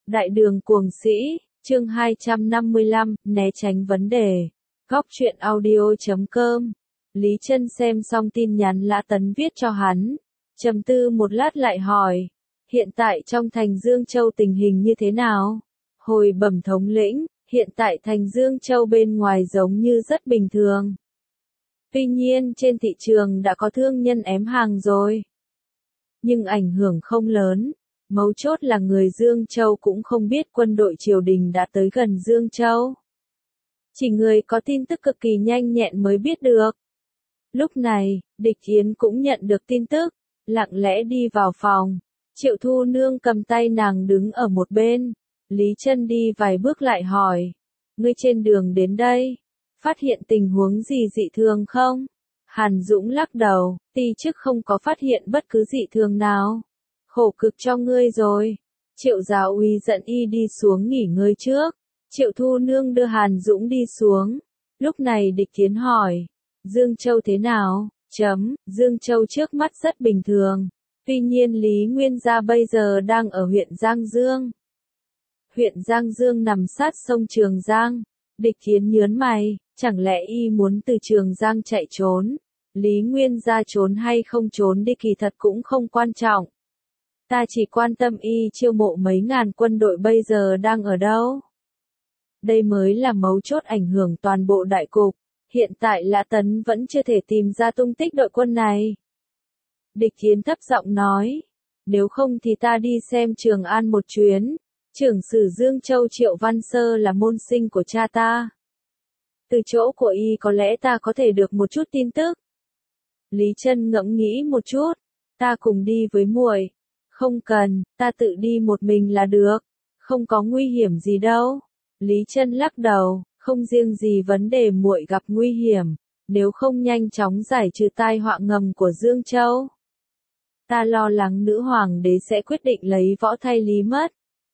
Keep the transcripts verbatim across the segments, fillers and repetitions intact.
Đại đường cuồng sĩ, chương hai trăm năm mươi lăm, né tránh vấn đề. Góc truyện audio chấm com. Lý Chân xem xong tin nhắn Lã Tấn viết cho hắn, trầm tư một lát lại hỏi, hiện tại trong thành Dương Châu tình hình như thế nào? Hồi bẩm thống lĩnh, hiện tại thành Dương Châu bên ngoài giống như rất bình thường. Tuy nhiên trên thị trường đã có thương nhân ém hàng rồi. Nhưng ảnh hưởng không lớn. Mấu chốt là người Dương Châu cũng không biết quân đội triều đình đã tới gần Dương Châu. Chỉ người có tin tức cực kỳ nhanh nhẹn mới biết được. Lúc này, Địch Yến cũng nhận được tin tức, lặng lẽ đi vào phòng. Triệu Thu Nương cầm tay nàng đứng ở một bên. Lý Chân đi vài bước lại hỏi, ngươi trên đường đến đây, phát hiện tình huống gì dị thường không? Hàn Dũng lắc đầu, ti chức không có phát hiện bất cứ dị thường nào. Khổ cực cho ngươi rồi. Triệu Giáo Úy dẫn y đi xuống nghỉ ngơi trước. Triệu Thu Nương đưa Hàn Dũng đi xuống. Lúc này Địch Yến hỏi, Dương Châu thế nào? Chấm, Dương Châu trước mắt rất bình thường. Tuy nhiên Lý Nguyên Gia bây giờ đang ở huyện Giang Dương. Huyện Giang Dương nằm sát sông Trường Giang. Địch Yến nhớn mày, chẳng lẽ y muốn từ Trường Giang chạy trốn? Lý Nguyên Gia trốn hay không trốn đi kỳ thật cũng không quan trọng. Ta chỉ quan tâm y chiêu mộ mấy ngàn quân đội bây giờ đang ở đâu. Đây mới là mấu chốt ảnh hưởng toàn bộ đại cục. Hiện tại Lã Tấn vẫn chưa thể tìm ra tung tích đội quân này. Địch Yến thấp giọng nói, nếu không thì ta đi xem Trường An một chuyến. Trưởng sử Dương Châu Triệu Văn Sơ là môn sinh của cha ta. Từ chỗ của y có lẽ ta có thể được một chút tin tức. Lý Chân ngẫm nghĩ một chút, ta cùng đi với muội. Không cần, ta tự đi một mình là được, không có nguy hiểm gì đâu. Lý Chân lắc đầu, không riêng gì vấn đề muội gặp nguy hiểm, nếu không nhanh chóng giải trừ tai họa ngầm của Dương Châu. Ta lo lắng nữ hoàng đế sẽ quyết định lấy võ thay Lý mất.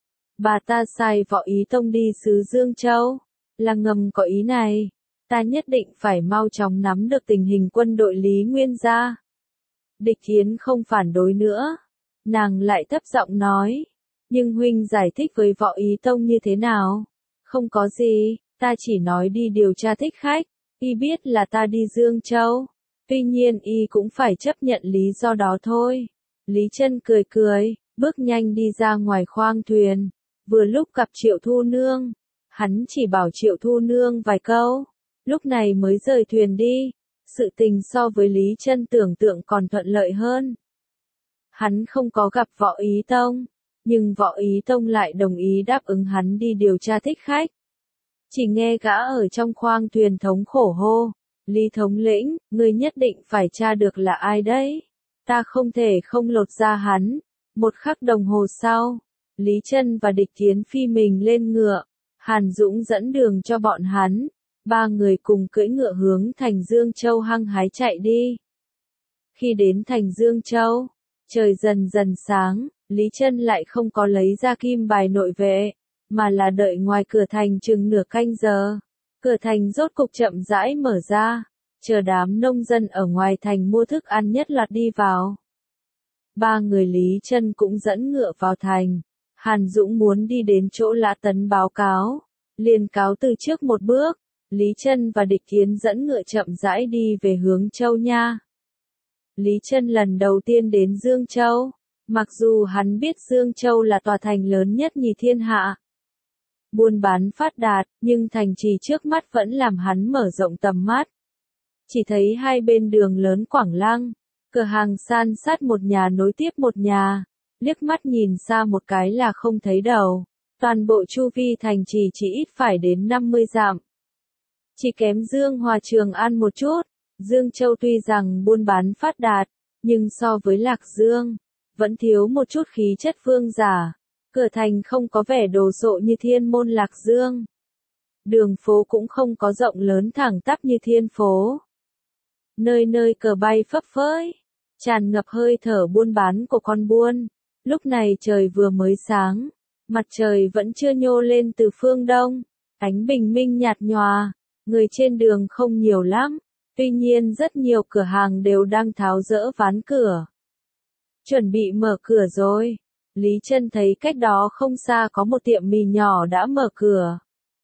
Bà ta sai Võ Ý Tông đi xứ Dương Châu, là ngầm có ý này. Ta nhất định phải mau chóng nắm được tình hình quân đội Lý Nguyên Gia. Địch Yến không phản đối nữa. Nàng lại thấp giọng nói, nhưng huynh giải thích với Võ Ý Tông như thế nào? Không có gì, ta chỉ nói đi điều tra thích khách, y biết là ta đi Dương Châu, tuy nhiên y cũng phải chấp nhận lý do đó thôi. Lý Chân cười cười, bước nhanh đi ra ngoài khoang thuyền, vừa lúc gặp Triệu Thu Nương, hắn chỉ bảo Triệu Thu Nương vài câu, lúc này mới rời thuyền đi, sự tình so với Lý Chân tưởng tượng còn thuận lợi hơn. Hắn không có gặp Võ Ý Tông, nhưng Võ Ý Tông lại đồng ý đáp ứng hắn đi điều tra thích khách. Chỉ nghe gã ở trong khoang thuyền thống khổ hô, Lý thống lĩnh, ngươi nhất định phải tra được là ai đấy. Ta không thể không lột ra hắn. Một khắc đồng hồ sau, Lý Chân và Địch Yến phi mình lên ngựa, Hàn Dũng dẫn đường cho bọn hắn. Ba người cùng cưỡi ngựa hướng thành Dương Châu hăng hái chạy đi. Khi đến thành Dương Châu, trời dần dần sáng, Lý Chân lại không có lấy ra kim bài nội vệ, mà là đợi ngoài cửa thành chừng nửa canh giờ. Cửa thành rốt cục chậm rãi mở ra, chờ đám nông dân ở ngoài thành mua thức ăn nhất loạt đi vào. Ba người Lý Chân cũng dẫn ngựa vào thành. Hàn Dũng muốn đi đến chỗ Lã Tấn báo cáo, liền cáo từ trước một bước. Lý Chân và Địch Yến dẫn ngựa chậm rãi đi về hướng Châu Nha. Lý Chân lần đầu tiên đến Dương Châu, mặc dù hắn biết Dương Châu là tòa thành lớn nhất nhì thiên hạ. Buôn bán phát đạt, nhưng thành trì trước mắt vẫn làm hắn mở rộng tầm mắt. Chỉ thấy hai bên đường lớn quảng lăng, cửa hàng san sát một nhà nối tiếp một nhà, liếc mắt nhìn xa một cái là không thấy đầu. Toàn bộ chu vi thành trì chỉ ít phải đến năm mươi dặm. Chỉ kém Dương Hòa Trường An một chút, Dương Châu tuy rằng buôn bán phát đạt, nhưng so với Lạc Dương, vẫn thiếu một chút khí chất vương giả. Cửa thành không có vẻ đồ sộ như Thiên Môn Lạc Dương. Đường phố cũng không có rộng lớn thẳng tắp như Thiên phố. Nơi nơi cờ bay phấp phới, tràn ngập hơi thở buôn bán của con buôn. Lúc này trời vừa mới sáng, mặt trời vẫn chưa nhô lên từ phương đông, ánh bình minh nhạt nhòa. Người trên đường không nhiều lắm, tuy nhiên rất nhiều cửa hàng đều đang tháo dỡ ván cửa. Chuẩn bị mở cửa rồi. Lý Trân thấy cách đó không xa có một tiệm mì nhỏ đã mở cửa.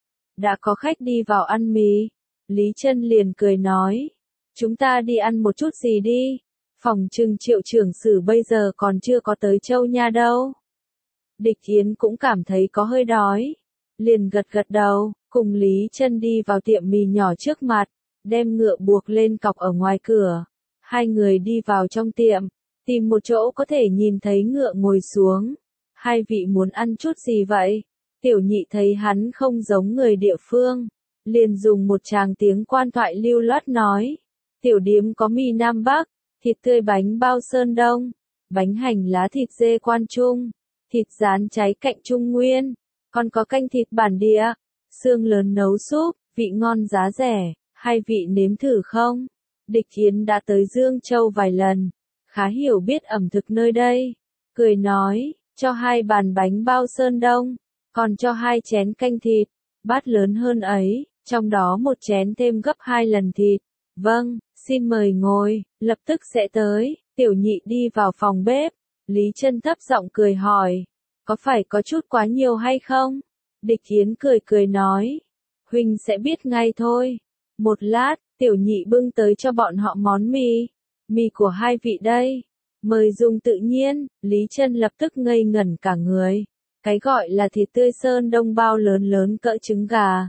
Đã có khách đi vào ăn mì. Lý Trân liền cười nói. Chúng ta đi ăn một chút gì đi. Phòng trừng Triệu trưởng sử bây giờ còn chưa có tới Châu Nha đâu. Địch Thiến cũng cảm thấy có hơi đói. Liền gật gật đầu, cùng Lý Trân đi vào tiệm mì nhỏ trước mặt, đem ngựa buộc lên cọc ở ngoài cửa. Hai người đi vào trong tiệm, tìm một chỗ có thể nhìn thấy ngựa ngồi xuống. Hai vị muốn ăn chút gì vậy? Tiểu nhị thấy hắn không giống người địa phương, liền dùng một tràng tiếng quan thoại lưu loát nói. Tiểu điếm có mì Nam Bắc, thịt tươi bánh bao Sơn Đông, bánh hành lá thịt dê Quan Trung, thịt rán cháy cạnh Trung Nguyên, còn có canh thịt bản địa, xương lớn nấu súp, vị ngon giá rẻ, hai vị nếm thử không? Địch Thiến đã tới Dương Châu vài lần, khá hiểu biết ẩm thực nơi đây, cười nói, cho hai bàn bánh bao Sơn Đông, còn cho hai chén canh thịt, bát lớn hơn ấy, trong đó một chén thêm gấp hai lần thịt. Vâng, xin mời ngồi, lập tức sẽ tới. Tiểu nhị đi vào phòng bếp, Lý Trân thấp giọng cười hỏi, có phải có chút quá nhiều hay không? Địch Thiến cười cười nói, huynh sẽ biết ngay thôi. Một lát, tiểu nhị bưng tới cho bọn họ món mì, mì của hai vị đây. Mời dùng tự nhiên. Lý Trân lập tức ngây ngẩn cả người. Cái gọi là thịt tươi Sơn Đông bao lớn lớn cỡ trứng gà.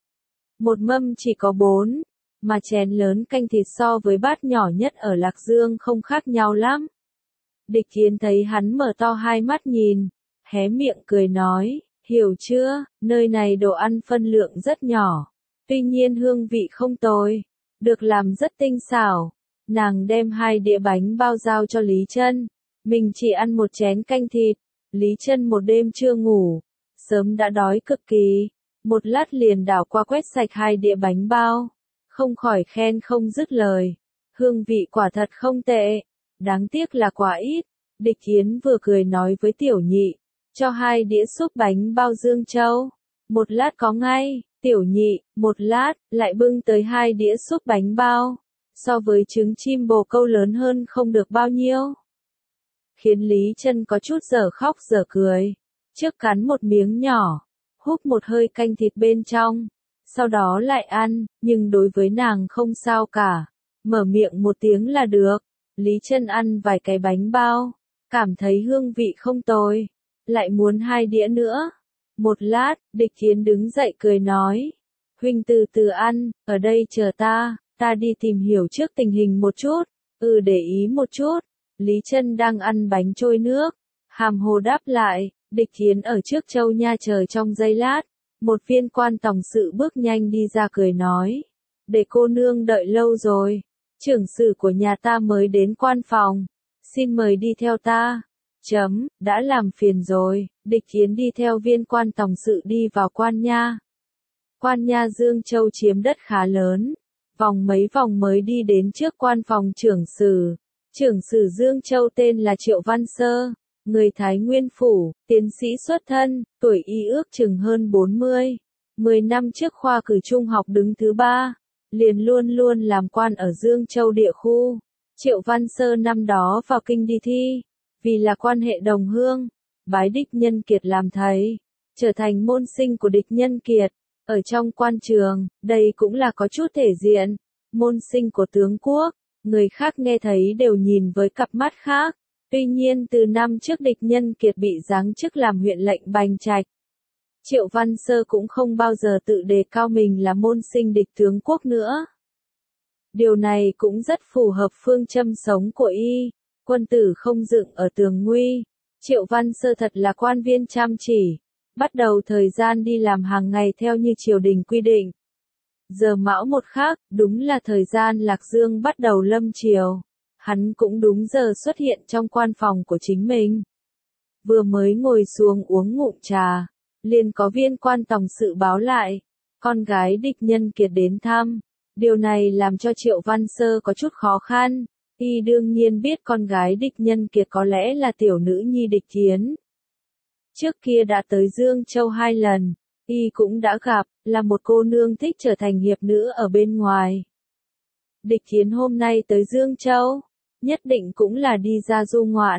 Một mâm chỉ có bốn, mà chén lớn canh thịt so với bát nhỏ nhất ở Lạc Dương không khác nhau lắm. Địch Thiến thấy hắn mở to hai mắt nhìn, hé miệng cười nói, hiểu chưa, nơi này đồ ăn phân lượng rất nhỏ, tuy nhiên hương vị không tồi, được làm rất tinh xảo. Nàng đem hai đĩa bánh bao giao cho Lý Trân, mình chỉ ăn một chén canh thịt. Lý Trân một đêm chưa ngủ, sớm đã đói cực kỳ, một lát liền đảo qua quét sạch hai đĩa bánh bao, không khỏi khen không dứt lời, hương vị quả thật không tệ, đáng tiếc là quá ít. Địch Thiến vừa cười nói với tiểu nhị, cho hai đĩa súp bánh bao Dương Châu, một lát có ngay. Tiểu nhị, một lát, lại bưng tới hai đĩa súp bánh bao, so với trứng chim bồ câu lớn hơn không được bao nhiêu. Khiến Lý Trân có chút dở khóc dở cười, trước cắn một miếng nhỏ, húp một hơi canh thịt bên trong, sau đó lại ăn, nhưng đối với nàng không sao cả, mở miệng một tiếng là được. Lý Trân ăn vài cái bánh bao, cảm thấy hương vị không tồi, lại muốn hai đĩa nữa. Một lát, Địch Thiến đứng dậy cười nói, huynh từ từ ăn, ở đây chờ ta, ta đi tìm hiểu trước tình hình một chút. Ừ, để ý một chút. Lý Trân đang ăn bánh trôi nước, hàm hồ đáp lại. Địch Thiến ở trước Châu Nha chờ trong giây lát, một viên quan tòng sự bước nhanh đi ra cười nói, để cô nương đợi lâu rồi, trưởng sử của nhà ta mới đến quan phòng, xin mời đi theo ta. Chấm, đã làm phiền rồi. Địch Thiến đi theo viên quan tòng sự đi vào quan nha. Quan nha Dương Châu chiếm đất khá lớn, vòng mấy vòng mới đi đến trước quan phòng trưởng sử. Trưởng sử Dương Châu tên là Triệu Văn Sơ, người Thái Nguyên Phủ, tiến sĩ xuất thân, tuổi y ước chừng hơn bốn mươi. Mười năm trước khoa cử trung học đứng thứ ba, liền luôn luôn làm quan ở Dương Châu địa khu. Triệu Văn Sơ năm đó vào kinh đi thi, vì là quan hệ đồng hương, bái Địch Nhân Kiệt làm thầy, trở thành môn sinh của Địch Nhân Kiệt. Ở trong quan trường, đây cũng là có chút thể diện, môn sinh của tướng quốc, người khác nghe thấy đều nhìn với cặp mắt khác. Tuy nhiên từ năm trước Địch Nhân Kiệt bị giáng chức làm huyện lệnh Bành Trạch, Triệu Văn Sơ cũng không bao giờ tự đề cao mình là môn sinh địch tướng quốc nữa. Điều này cũng rất phù hợp phương châm sống của y, quân tử không dựng ở tường nguy. Triệu Văn Sơ thật là quan viên chăm chỉ, bắt đầu thời gian đi làm hàng ngày theo như triều đình quy định. Giờ mão một khác, đúng là thời gian Lạc Dương bắt đầu lâm triều. Hắn cũng đúng giờ xuất hiện trong quan phòng của chính mình. Vừa mới ngồi xuống uống ngụm trà, liền có viên quan tòng sự báo lại, con gái Địch Nhân Kiệt đến thăm. Điều này làm cho Triệu Văn Sơ có chút khó khăn. Y đương nhiên biết con gái Địch Nhân Kiệt có lẽ là tiểu nữ nhi Địch Thiến. Trước kia đã tới Dương Châu hai lần, y cũng đã gặp, là một cô nương thích trở thành hiệp nữ ở bên ngoài. Địch Thiến hôm nay tới Dương Châu, nhất định cũng là đi ra du ngoạn,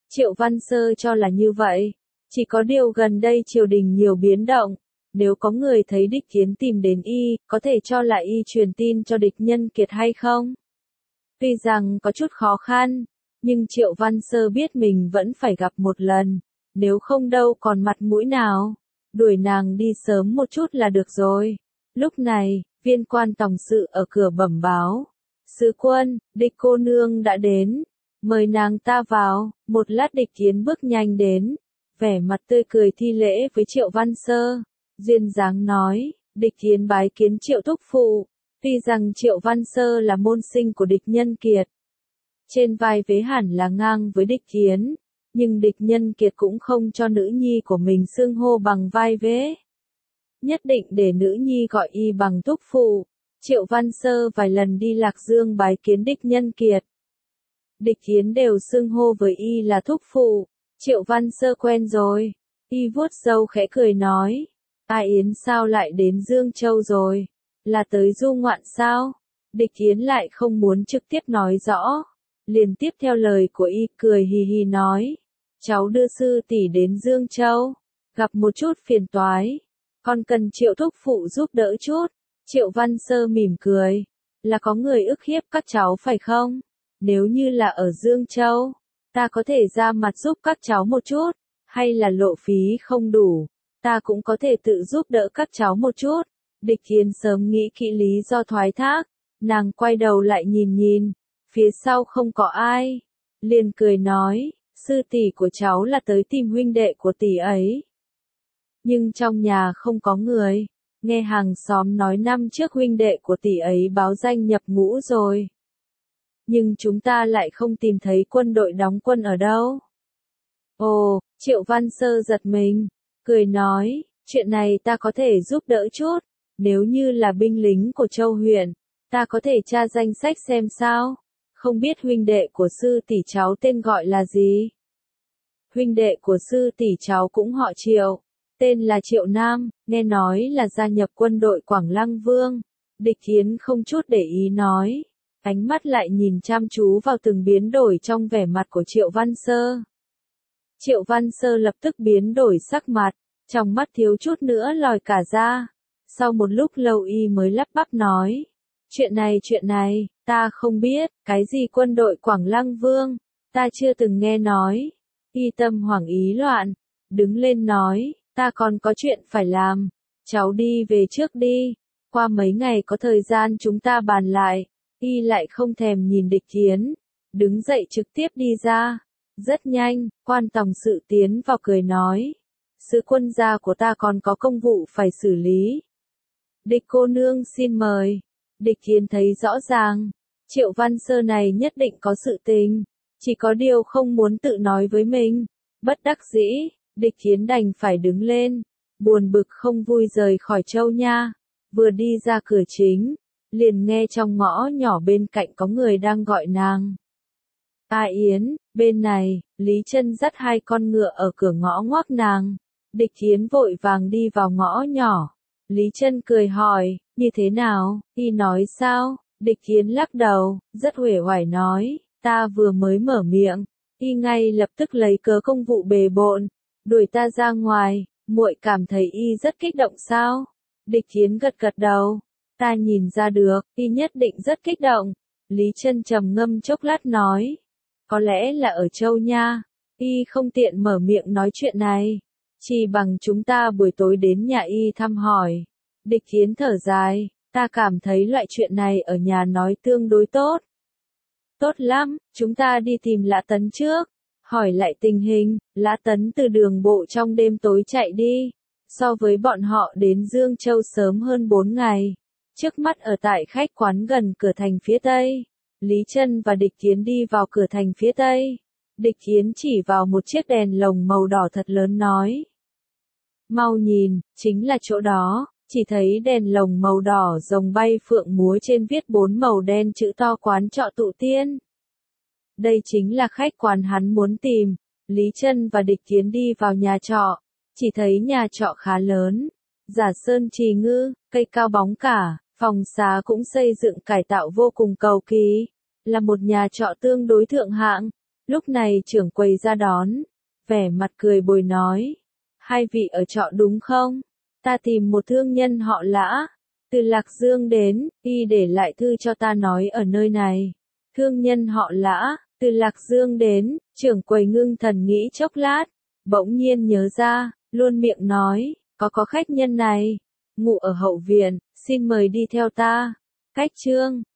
Triệu Văn Sơ cho là như vậy. Chỉ có điều gần đây triều đình nhiều biến động. Nếu có người thấy địch Thiến tìm đến y, có thể cho là y truyền tin cho địch Nhân Kiệt hay không? Tuy rằng có chút khó khăn, nhưng Triệu Văn Sơ biết mình vẫn phải gặp một lần. Nếu không đâu còn mặt mũi nào. Đuổi nàng đi sớm một chút là được rồi. Lúc này, viên quan tòng sự ở cửa bẩm báo. Sứ quân, địch cô nương đã đến. Mời nàng ta vào. Một lát địch Thiến bước nhanh đến. Vẻ mặt tươi cười thi lễ với Triệu Văn Sơ. Duyên dáng nói, địch Thiến bái kiến Triệu thúc phụ. Tuy rằng Triệu Văn Sơ là môn sinh của địch Nhân Kiệt. Trên vai vế hẳn là ngang với địch Thiến. Nhưng địch Nhân Kiệt cũng không cho nữ nhi của mình xưng hô bằng vai vế. Nhất định để nữ nhi gọi y bằng thúc phụ. Triệu Văn Sơ vài lần đi Lạc Dương bái kiến địch Nhân Kiệt. Địch Thiến đều xưng hô với y là thúc phụ. Triệu Văn Sơ quen rồi. Y vuốt râu khẽ cười nói. A Yến sao lại đến Dương Châu rồi? Là tới du ngoạn sao? Địch Thiến lại không muốn trực tiếp nói rõ. Liền tiếp theo lời của y cười hì hì nói. Cháu đưa sư tỷ đến Dương Châu. Gặp một chút phiền toái. Con cần Triệu thúc phụ giúp đỡ chút. Triệu Văn Sơ mỉm cười. Là có người ức hiếp các cháu phải không? Nếu như là ở Dương Châu, ta có thể ra mặt giúp các cháu một chút. Hay là lộ phí không đủ, ta cũng có thể tự giúp đỡ các cháu một chút. Địch Thiến sớm nghĩ kỹ lý do thoái thác. Nàng quay đầu lại nhìn nhìn. Phía sau không có ai. Liền cười nói. Sư tỷ của cháu là tới tìm huynh đệ của tỷ ấy. Nhưng trong nhà không có người. Nghe hàng xóm nói năm trước huynh đệ của tỷ ấy báo danh nhập ngũ rồi. Nhưng chúng ta lại không tìm thấy quân đội đóng quân ở đâu. Ồ, Triệu Văn Sơ giật mình. Cười nói. Chuyện này ta có thể giúp đỡ chút. Nếu như là binh lính của Châu huyện, ta có thể tra danh sách xem sao. Không biết huynh đệ của sư tỷ cháu tên gọi là gì? Huynh đệ của sư tỷ cháu cũng họ Triệu. Tên là Triệu Nam, nghe nói là gia nhập quân đội Quảng Lăng Vương. Địch Thiến không chút để ý nói. Ánh mắt lại nhìn chăm chú vào từng biến đổi trong vẻ mặt của Triệu Văn Sơ. Triệu Văn Sơ lập tức biến đổi sắc mặt, trong mắt thiếu chút nữa lòi cả ra. Sau một lúc lâu y mới lắp bắp nói. Chuyện này chuyện này, ta không biết, cái gì quân đội Quảng Lăng Vương, ta chưa từng nghe nói. Y tâm hoảng ý loạn, đứng lên nói, ta còn có chuyện phải làm, cháu đi về trước đi, qua mấy ngày có thời gian chúng ta bàn lại. Y lại không thèm nhìn địch Thiến, đứng dậy trực tiếp đi ra. Rất nhanh, quan tòng sự tiến vào cười nói. Sứ quân gia của ta còn có công vụ phải xử lý. Địch cô nương xin mời. Địch Thiến thấy rõ ràng, Triệu Văn Sơ này nhất định có sự tình, chỉ có điều không muốn tự nói với mình. Bất đắc dĩ, địch Thiến đành phải đứng lên, buồn bực không vui rời khỏi Châu Nha. Vừa đi ra cửa chính, liền nghe trong ngõ nhỏ bên cạnh có người đang gọi nàng. A Yến, bên này, Lý Chân dắt hai con ngựa ở cửa ngõ ngoắc nàng. Địch Thiến vội vàng đi vào ngõ nhỏ. Lý Chân cười hỏi, như thế nào? Y nói sao? Địch Thiến lắc đầu, rất uể oải nói, ta vừa mới mở miệng, y ngay lập tức lấy cớ công vụ bề bộn, đuổi ta ra ngoài. Muội cảm thấy y rất kích động sao? Địch Thiến gật gật đầu, ta nhìn ra được, y nhất định rất kích động. Lý Chân trầm ngâm chốc lát nói, có lẽ là ở Châu Nha, y không tiện mở miệng nói chuyện này, chỉ bằng chúng ta buổi tối đến nhà y thăm hỏi. Địch Thiến thở dài, ta cảm thấy loại chuyện này ở nhà nói tương đối tốt. Tốt lắm, chúng ta đi tìm Lã Tấn trước, hỏi lại tình hình. Lã Tấn từ đường bộ trong đêm tối chạy đi, so với bọn họ đến Dương Châu sớm hơn bốn ngày. Trước mắt ở tại khách quán gần cửa thành phía Tây. Lý Chân và Địch Thiến đi vào cửa thành phía Tây. Địch Thiến chỉ vào một chiếc đèn lồng màu đỏ thật lớn nói. Mau nhìn, chính là chỗ đó. Chỉ thấy đèn lồng màu đỏ rồng bay phượng múa trên viết bốn màu đen chữ to quán trọ Tụ Tiên. Đây chính là khách quán hắn muốn tìm. Lý Chân và Địch Thiến đi vào nhà trọ. Chỉ thấy nhà trọ khá lớn. Giả sơn trì ngư, cây cao bóng cả, phòng xá cũng xây dựng cải tạo vô cùng cầu kỳ. Là một nhà trọ tương đối thượng hạng. Lúc này trưởng quầy ra đón, vẻ mặt cười bồi nói. Hai vị ở trọ đúng không? Ta tìm một thương nhân họ Lã, từ Lạc Dương đến, y để lại thư cho ta nói ở nơi này. Thương nhân họ Lã, từ Lạc Dương đến, trưởng quầy ngưng thần nghĩ chốc lát, bỗng nhiên nhớ ra, luôn miệng nói, có có khách nhân này, ngụ ở hậu viện, xin mời đi theo ta. Cách chương